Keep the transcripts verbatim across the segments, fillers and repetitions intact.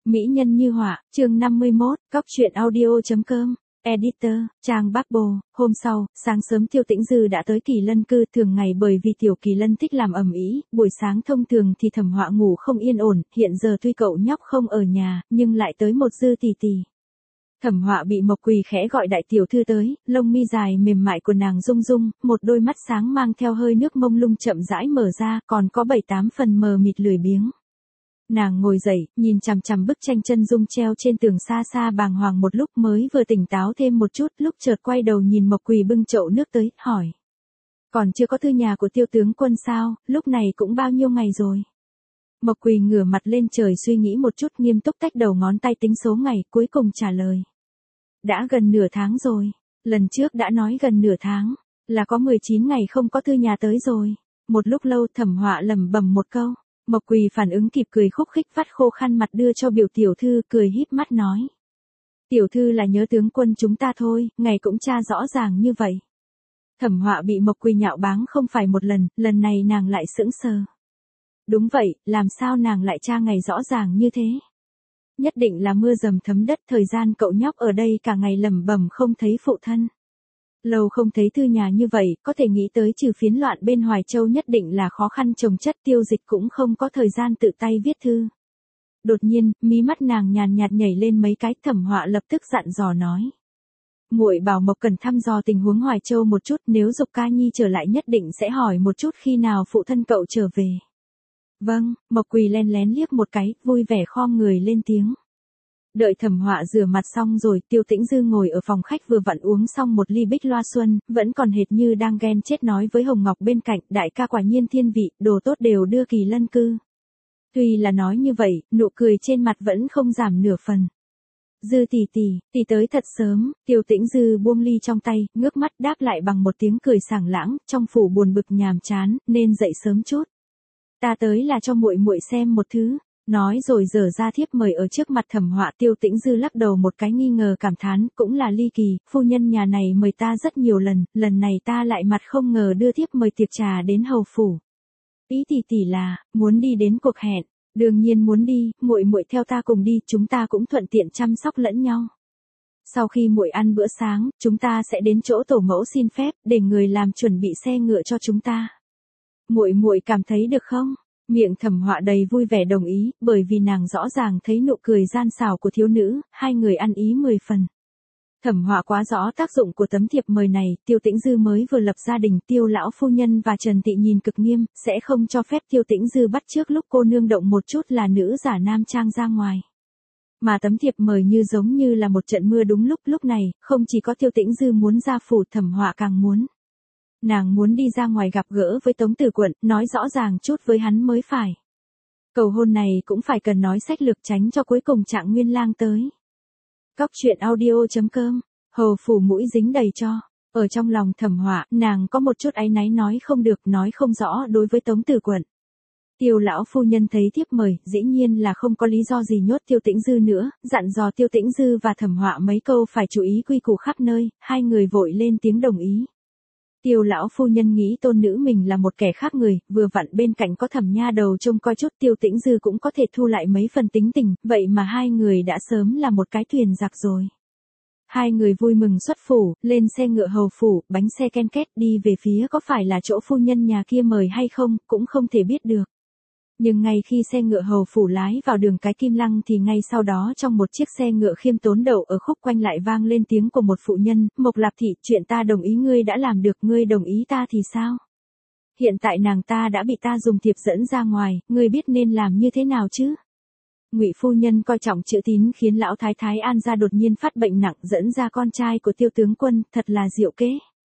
Mỹ nhân như họa, chương năm mươi mốt, cóc truyện audio.com, editor, trang Bác Bồ. Hôm sau, sáng sớm Tiêu Tĩnh Dư đã tới Kỳ Lân cư. Thường ngày bởi vì Tiểu Kỳ Lân thích làm ầm ĩ, buổi sáng thông thường thì Thẩm Họa ngủ không yên ổn. Hiện giờ tuy cậu nhóc không ở nhà, nhưng lại tới một Dư tỷ tỷ. Thẩm Họa bị Mộc Quỳ khẽ gọi đại tiểu thư tới, lông mi dài mềm mại của nàng rung rung, một đôi mắt sáng mang theo hơi nước mông lung chậm rãi mở ra, còn có bảy tám phần mờ mịt lười biếng. Nàng ngồi dậy, nhìn chằm chằm bức tranh chân dung treo trên tường xa xa bàng hoàng một lúc mới vừa tỉnh táo thêm một chút, lúc chợt quay đầu nhìn Mộc Quỳ bưng chậu nước tới, hỏi. Còn chưa có thư nhà của Tiêu tướng quân sao, lúc này cũng bao nhiêu ngày rồi. Mộc Quỳ ngửa mặt lên trời suy nghĩ một chút, nghiêm túc tách đầu ngón tay tính số ngày, cuối cùng trả lời. Đã gần nửa tháng rồi, lần trước đã nói gần nửa tháng, là có mười chín ngày không có thư nhà tới rồi. Một lúc lâu Thẩm Họa lẩm bẩm một câu. Mộc Quỳ phản ứng kịp cười khúc khích vắt khô khăn mặt đưa cho biểu tiểu thư, cười híp mắt nói. Tiểu thư là nhớ tướng quân chúng ta thôi, ngày cũng tra rõ ràng như vậy. Thẩm Họa bị Mộc Quỳ nhạo báng không phải một lần, lần này nàng lại sững sờ. Đúng vậy, làm sao nàng lại tra ngày rõ ràng như thế? Nhất định là mưa dầm thấm đất, thời gian cậu nhóc ở đây cả ngày lẩm bẩm không thấy phụ thân. Lâu không thấy thư nhà như vậy, có thể nghĩ tới trừ phiến loạn bên Hoài Châu nhất định là khó khăn chồng chất, Tiêu Dịch cũng không có thời gian tự tay viết thư. Đột nhiên, mí mắt nàng nhàn nhạt nhảy lên mấy cái. Thẩm Họa lập tức dặn dò nói. Muội bảo Mộc cần thăm dò tình huống Hoài Châu một chút, nếu Dục Ca Nhi trở lại nhất định sẽ hỏi một chút khi nào phụ thân cậu trở về. Vâng, Mộc Quỳ len lén liếc một cái, vui vẻ khom người lên tiếng. Đợi Thẩm Họa rửa mặt xong rồi, Tiêu Tĩnh Dư ngồi ở phòng khách vừa vặn uống xong một ly bích loa xuân, vẫn còn hệt như đang ghen chết nói với Hồng Ngọc bên cạnh, đại ca quả nhiên thiên vị, đồ tốt đều đưa Kỳ Lân cư. Tuy là nói như vậy, nụ cười trên mặt vẫn không giảm nửa phần. Dư tỷ tỷ, tỷ tới thật sớm. Tiêu Tĩnh Dư buông ly trong tay, ngước mắt đáp lại bằng một tiếng cười sảng lãng, trong phủ buồn bực nhàm chán, nên dậy sớm chút. Ta tới là cho muội muội xem một thứ. Nói rồi dở ra thiếp mời ở trước mặt Thẩm Họa. Tiêu Tĩnh Dư lắc đầu một cái nghi ngờ cảm thán, cũng là ly kỳ, phu nhân nhà này mời ta rất nhiều lần, lần này ta lại mặt không ngờ đưa thiếp mời tiệc trà đến hầu phủ. Ý tỷ tỷ là, muốn đi đến cuộc hẹn, đương nhiên muốn đi, muội muội theo ta cùng đi, chúng ta cũng thuận tiện chăm sóc lẫn nhau. Sau khi muội ăn bữa sáng, chúng ta sẽ đến chỗ tổ mẫu xin phép, để người làm chuẩn bị xe ngựa cho chúng ta. Muội muội cảm thấy được không? Miệng Thẩm Họa đầy vui vẻ đồng ý, bởi vì nàng rõ ràng thấy nụ cười gian xảo của thiếu nữ, hai người ăn ý mười phần. Thẩm Họa quá rõ tác dụng của tấm thiệp mời này, Tiêu Tĩnh Dư mới vừa lập gia đình, Tiêu lão phu nhân và Trần Thị nhìn cực nghiêm, sẽ không cho phép Tiêu Tĩnh Dư bắt chước lúc cô nương động một chút là nữ giả nam trang ra ngoài. Mà tấm thiệp mời như giống như là một trận mưa đúng lúc, lúc này, không chỉ có Tiêu Tĩnh Dư muốn ra phủ, Thẩm Họa càng muốn. Nàng muốn đi ra ngoài gặp gỡ với Tống Tử Quận, nói rõ ràng chút với hắn mới phải. Cầu hôn này cũng phải cần nói sách lược tránh cho cuối cùng Trạng Nguyên Lang tới. Cóc truyện audio.com, hầu phủ mũi dính đầy cho. Ở trong lòng Thẩm Họa, nàng có một chút áy náy nói không được, nói không rõ đối với Tống Tử Quận. Tiêu lão phu nhân thấy thiếp mời, dĩ nhiên là không có lý do gì nhốt Tiêu Tĩnh Dư nữa, dặn dò Tiêu Tĩnh Dư và Thẩm Họa mấy câu phải chú ý quy củ khắp nơi, hai người vội lên tiếng đồng ý. Tiêu lão phu nhân nghĩ tôn nữ mình là một kẻ khác người, vừa vặn bên cạnh có Thẩm nha đầu trông coi chút, Tiêu Tĩnh Dư cũng có thể thu lại mấy phần tính tình, vậy mà hai người đã sớm là một cái thuyền giặc rồi. Hai người vui mừng xuất phủ, lên xe ngựa hầu phủ, bánh xe ken két đi về phía có phải là chỗ phu nhân nhà kia mời hay không, cũng không thể biết được. Nhưng ngay khi xe ngựa hầu phủ lái vào đường cái Kim Lăng thì ngay sau đó trong một chiếc xe ngựa khiêm tốn đậu ở khúc quanh lại vang lên tiếng của một phụ nhân, Mộc Lạp thị, chuyện ta đồng ý ngươi đã làm được, ngươi đồng ý ta thì sao? Hiện tại nàng ta đã bị ta dùng thiệp dẫn ra ngoài, ngươi biết nên làm như thế nào chứ? Ngụy phu nhân coi trọng chữ tín khiến lão thái thái An gia đột nhiên phát bệnh nặng, dẫn ra con trai của Tiêu tướng quân, thật là diệu kế.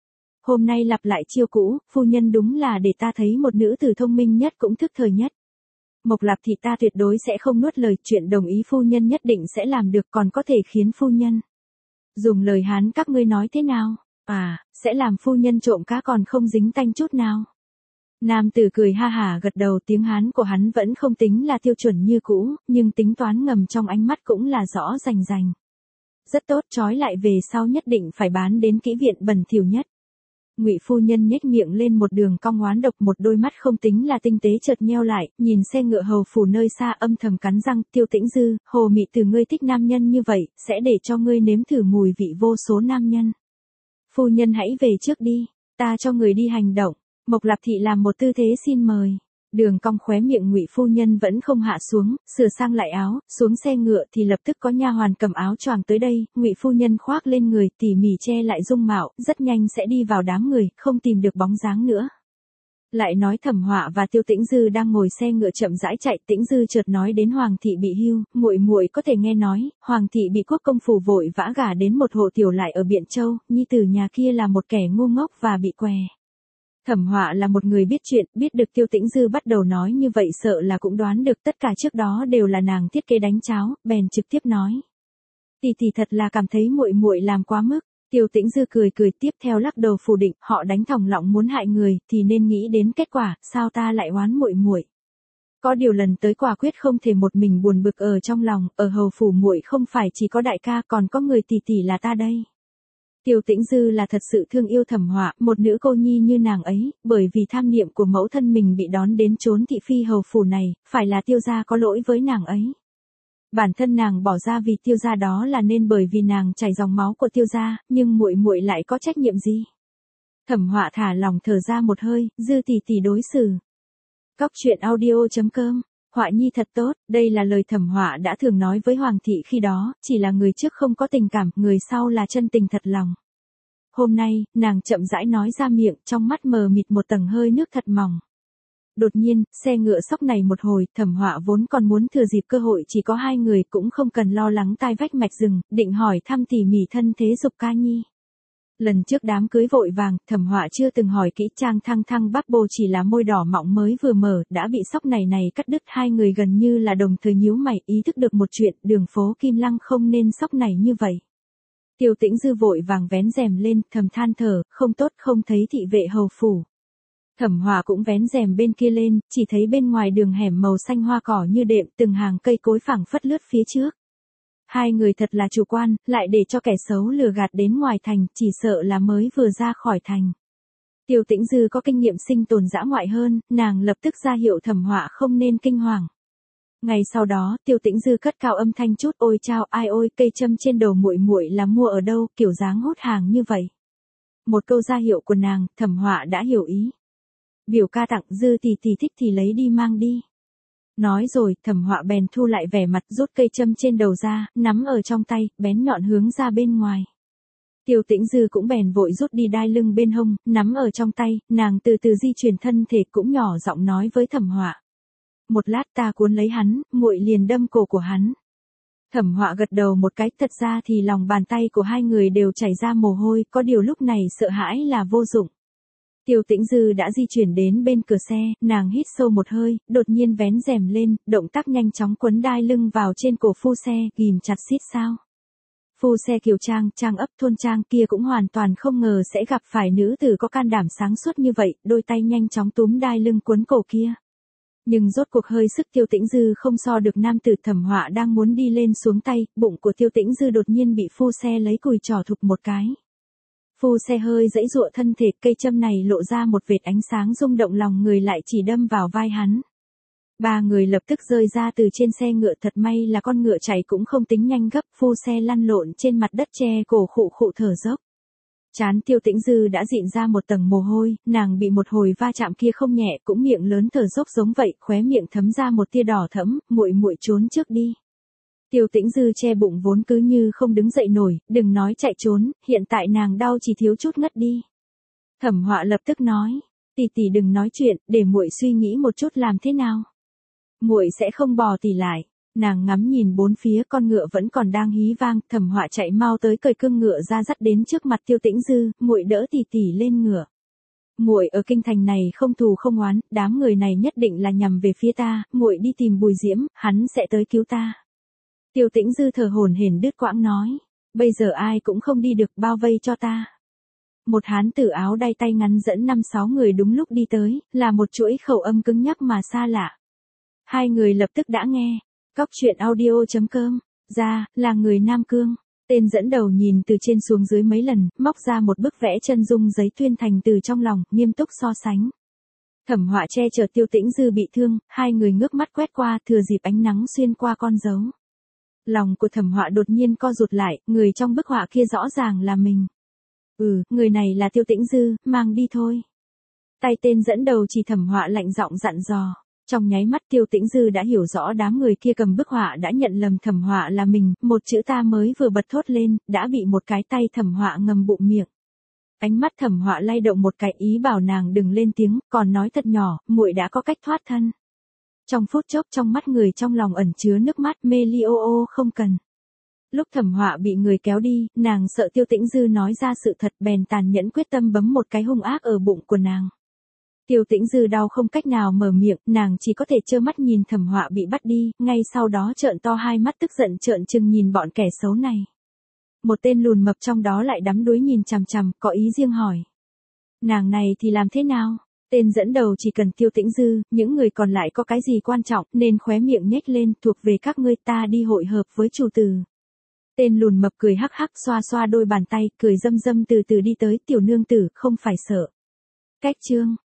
Hôm nay lặp lại chiêu cũ, phu nhân đúng là để ta thấy một nữ tử thông minh nhất cũng thức thời nhất. Mộc Lạp thị ta tuyệt đối sẽ không nuốt lời, chuyện đồng ý phu nhân nhất định sẽ làm được, còn có thể khiến phu nhân. Dùng lời Hán các ngươi nói thế nào? À, sẽ làm phu nhân trộm cá còn không dính tanh chút nào. Nam tử cười ha hả gật đầu, tiếng Hán của hắn vẫn không tính là tiêu chuẩn như cũ, nhưng tính toán ngầm trong ánh mắt cũng là rõ rành rành. Rất tốt, trói lại về sau nhất định phải bán đến kỹ viện bẩn thỉu nhất. Ngụy phu nhân nhếch miệng lên một đường cong oán độc, một đôi mắt không tính là tinh tế chợt nheo lại, nhìn xe ngựa hầu phủ nơi xa âm thầm cắn răng, Tiêu Tĩnh Dư, Hồ Mị từ ngươi thích nam nhân như vậy, sẽ để cho ngươi nếm thử mùi vị vô số nam nhân. Phu nhân hãy về trước đi, ta cho người đi hành động. Mộc Lạp Thị làm một tư thế xin mời. Đường cong khóe miệng Ngụy phu nhân vẫn không hạ xuống, sửa sang lại áo, xuống xe ngựa thì lập tức có nha hoàn cầm áo choàng tới đây, Ngụy phu nhân khoác lên người, tỉ mỉ che lại dung mạo, rất nhanh sẽ đi vào đám người, không tìm được bóng dáng nữa. Lại nói Thẩm Họa và Tiêu Tĩnh Dư đang ngồi xe ngựa chậm rãi chạy, Tĩnh Dư chợt nói đến Hoàng thị bị hưu, muội muội có thể nghe nói, Hoàng thị bị quốc công phủ vội vã gả đến một hộ tiểu lại ở Biện Châu, nhi tử nhà kia là một kẻ ngu ngốc và bị què. Thẩm Họa là một người biết chuyện, biết được Tiêu Tĩnh Dư bắt đầu nói như vậy sợ là cũng đoán được tất cả trước đó đều là nàng thiết kế đánh cháo, bèn trực tiếp nói. Tỷ tỷ thật là cảm thấy muội muội làm quá mức. Tiêu Tĩnh Dư cười cười tiếp theo lắc đầu phủ định, họ đánh thòng lọng muốn hại người, thì nên nghĩ đến kết quả, sao ta lại oán muội muội? Có điều lần tới quả quyết không thể một mình buồn bực ở trong lòng, ở hầu phủ muội không phải chỉ có đại ca còn có người tỷ tỷ là ta đây. Tiêu Tĩnh Dư là thật sự thương yêu Thẩm Họa, một nữ cô nhi như nàng ấy, bởi vì tham niệm của mẫu thân mình bị đón đến chốn thị phi hầu phủ này, phải là Tiêu gia có lỗi với nàng ấy. Bản thân nàng bỏ ra vì Tiêu gia đó là nên bởi vì nàng chảy dòng máu của Tiêu gia, nhưng muội muội lại có trách nhiệm gì? Thẩm Họa thả lòng thở ra một hơi, Dư tỷ tỷ đối xử. Cóc truyện audio chấm com. Họa nhi thật tốt, đây là lời Thẩm Họa đã thường nói với Hoàng thị khi đó, chỉ là người trước không có tình cảm, người sau là chân tình thật lòng. Hôm nay, nàng chậm rãi nói ra miệng, trong mắt mờ mịt một tầng hơi nước thật mỏng. Đột nhiên, xe ngựa sóc này một hồi, Thẩm Họa vốn còn muốn thừa dịp cơ hội chỉ có hai người cũng không cần lo lắng tai vách mạch rừng, định hỏi thăm tỉ mỉ thân thế Dục Ca Nhi. Lần trước đám cưới vội vàng, Thẩm Họa chưa từng hỏi kỹ Trang Thăng Thăng Bắc Bồ chỉ là môi đỏ mọng mới vừa mở, đã bị sóc này này cắt đứt, hai người gần như là đồng thời nhíu mày, ý thức được một chuyện, đường phố Kim Lăng không nên sóc này như vậy. Tiêu Tĩnh Dư vội vàng vén rèm lên, thầm than thở, không tốt không thấy thị vệ hầu phủ. Thẩm Họa cũng vén rèm bên kia lên, chỉ thấy bên ngoài đường hẻm màu xanh hoa cỏ như đệm, từng hàng cây cối phảng phất lướt phía trước. Hai người thật là chủ quan, lại để cho kẻ xấu lừa gạt đến ngoài thành, chỉ sợ là mới vừa ra khỏi thành. Tiêu Tĩnh Dư có kinh nghiệm sinh tồn dã ngoại hơn, nàng lập tức ra hiệu Thẩm Họa không nên kinh hoàng. Ngày sau đó, Tiêu Tĩnh Dư cất cao âm thanh chút, ôi chao ai ôi, cây châm trên đầu muội muội là mua ở đâu, kiểu dáng hốt hàng như vậy. Một câu ra hiệu của nàng, Thẩm Họa đã hiểu ý. Biểu ca tặng, Dư tỷ tỷ thích thì lấy đi mang đi. Nói rồi, Thẩm Họa bèn thu lại vẻ mặt, rút cây châm trên đầu ra, nắm ở trong tay, bén nhọn hướng ra bên ngoài. Tiêu Tĩnh Dư cũng bèn vội rút đi đai lưng bên hông, nắm ở trong tay, nàng từ từ di chuyển thân thể, cũng nhỏ giọng nói với Thẩm Họa. Một lát ta cuốn lấy hắn, muội liền đâm cổ của hắn. Thẩm Họa gật đầu một cái, thật ra thì lòng bàn tay của hai người đều chảy ra mồ hôi, có điều lúc này sợ hãi là vô dụng. Tiêu Tĩnh Dư đã di chuyển đến bên cửa xe, nàng hít sâu một hơi, đột nhiên vén rèm lên, động tác nhanh chóng quấn đai lưng vào trên cổ phu xe, ghim chặt xít sao. Phu xe Kiều Trang, Trang ấp thôn Trang kia cũng hoàn toàn không ngờ sẽ gặp phải nữ tử có can đảm sáng suốt như vậy, đôi tay nhanh chóng túm đai lưng quấn cổ kia. Nhưng rốt cuộc hơi sức Tiêu Tĩnh Dư không so được nam tử. Thẩm Họa đang muốn đi lên xuống tay, bụng của Tiêu Tĩnh Dư đột nhiên bị phu xe lấy cùi trỏ thụp một cái. Phu xe hơi giãy giụa thân thể, cây châm này lộ ra một vệt ánh sáng rung động lòng người, lại chỉ đâm vào vai hắn. Ba người lập tức rơi ra từ trên xe ngựa, thật may là con ngựa chạy cũng không tính nhanh gấp, phu xe lăn lộn trên mặt đất che cổ khụ khụ thở dốc. Trán Tiêu Tĩnh Dư đã dịn ra một tầng mồ hôi, nàng bị một hồi va chạm kia không nhẹ, cũng miệng lớn thở dốc giống vậy, khóe miệng thấm ra một tia đỏ thẫm, muội muội trốn trước đi. Tiêu Tĩnh Dư che bụng vốn cứ như không đứng dậy nổi, đừng nói chạy trốn, hiện tại nàng đau chỉ thiếu chút ngất đi. Thẩm Họa lập tức nói, tỷ tỷ đừng nói chuyện, để muội suy nghĩ một chút làm thế nào. Muội sẽ không bỏ tỷ lại. Nàng ngắm nhìn bốn phía, con ngựa vẫn còn đang hí vang, Thẩm Họa chạy mau tới cởi cương ngựa ra dắt đến trước mặt Tiêu Tĩnh Dư, muội đỡ tỷ tỷ lên ngựa. Muội ở kinh thành này không thù không oán, đám người này nhất định là nhằm về phía ta, muội đi tìm Bùi Diễm, hắn sẽ tới cứu ta. Tiêu Tĩnh Dư thở hổn hển đứt quãng nói, bây giờ ai cũng không đi được, bao vây cho ta. Một hán tử áo đay tay ngắn dẫn năm sáu người đúng lúc đi tới, là một chuỗi khẩu âm cứng nhắc mà xa lạ. Hai người lập tức đã nghe, cóc truyện audio chấm com, ra, là người Nam Cương. Tên dẫn đầu nhìn từ trên xuống dưới mấy lần, móc ra một bức vẽ chân dung giấy tuyên thành từ trong lòng, nghiêm túc so sánh. Thẩm Họa che chở Tiêu Tĩnh Dư bị thương, hai người ngước mắt quét qua, thừa dịp ánh nắng xuyên qua con dấu. Lòng của Thẩm Họa đột nhiên co rụt lại, người trong bức họa kia rõ ràng là mình. Ừ, người này là Tiêu Tĩnh Dư, mang đi thôi. Tay tên dẫn đầu chỉ Thẩm Họa lạnh giọng dặn dò. Trong nháy mắt Tiêu Tĩnh Dư đã hiểu rõ đám người kia cầm bức họa đã nhận lầm Thẩm Họa là mình, một chữ ta mới vừa bật thốt lên, đã bị một cái tay Thẩm Họa ngầm bụng miệng. Ánh mắt Thẩm Họa lay động một cái ý bảo nàng đừng lên tiếng, còn nói thật nhỏ, muội đã có cách thoát thân. Trong phút chốc trong mắt người trong lòng ẩn chứa nước mắt, mê li ô ô không cần. Lúc Thẩm Họa bị người kéo đi, nàng sợ Tiêu Tĩnh Dư nói ra sự thật bèn tàn nhẫn quyết tâm bấm một cái hung ác ở bụng của nàng. Tiêu Tĩnh Dư đau không cách nào mở miệng, nàng chỉ có thể trơ mắt nhìn Thẩm Họa bị bắt đi, ngay sau đó trợn to hai mắt tức giận trợn trừng nhìn bọn kẻ xấu này. Một tên lùn mập trong đó lại đắm đuối nhìn chằm chằm, có ý riêng hỏi. Nàng này thì làm thế nào? Tên dẫn đầu chỉ cần Tiêu Tĩnh Dư, những người còn lại có cái gì quan trọng, nên khóe miệng nhếch lên, thuộc về các ngươi, ta đi hội hợp với chủ tử. Tên lùn mập cười hắc hắc xoa xoa đôi bàn tay, cười dâm dâm từ từ đi tới, tiểu nương tử, không phải sợ. Cách chương.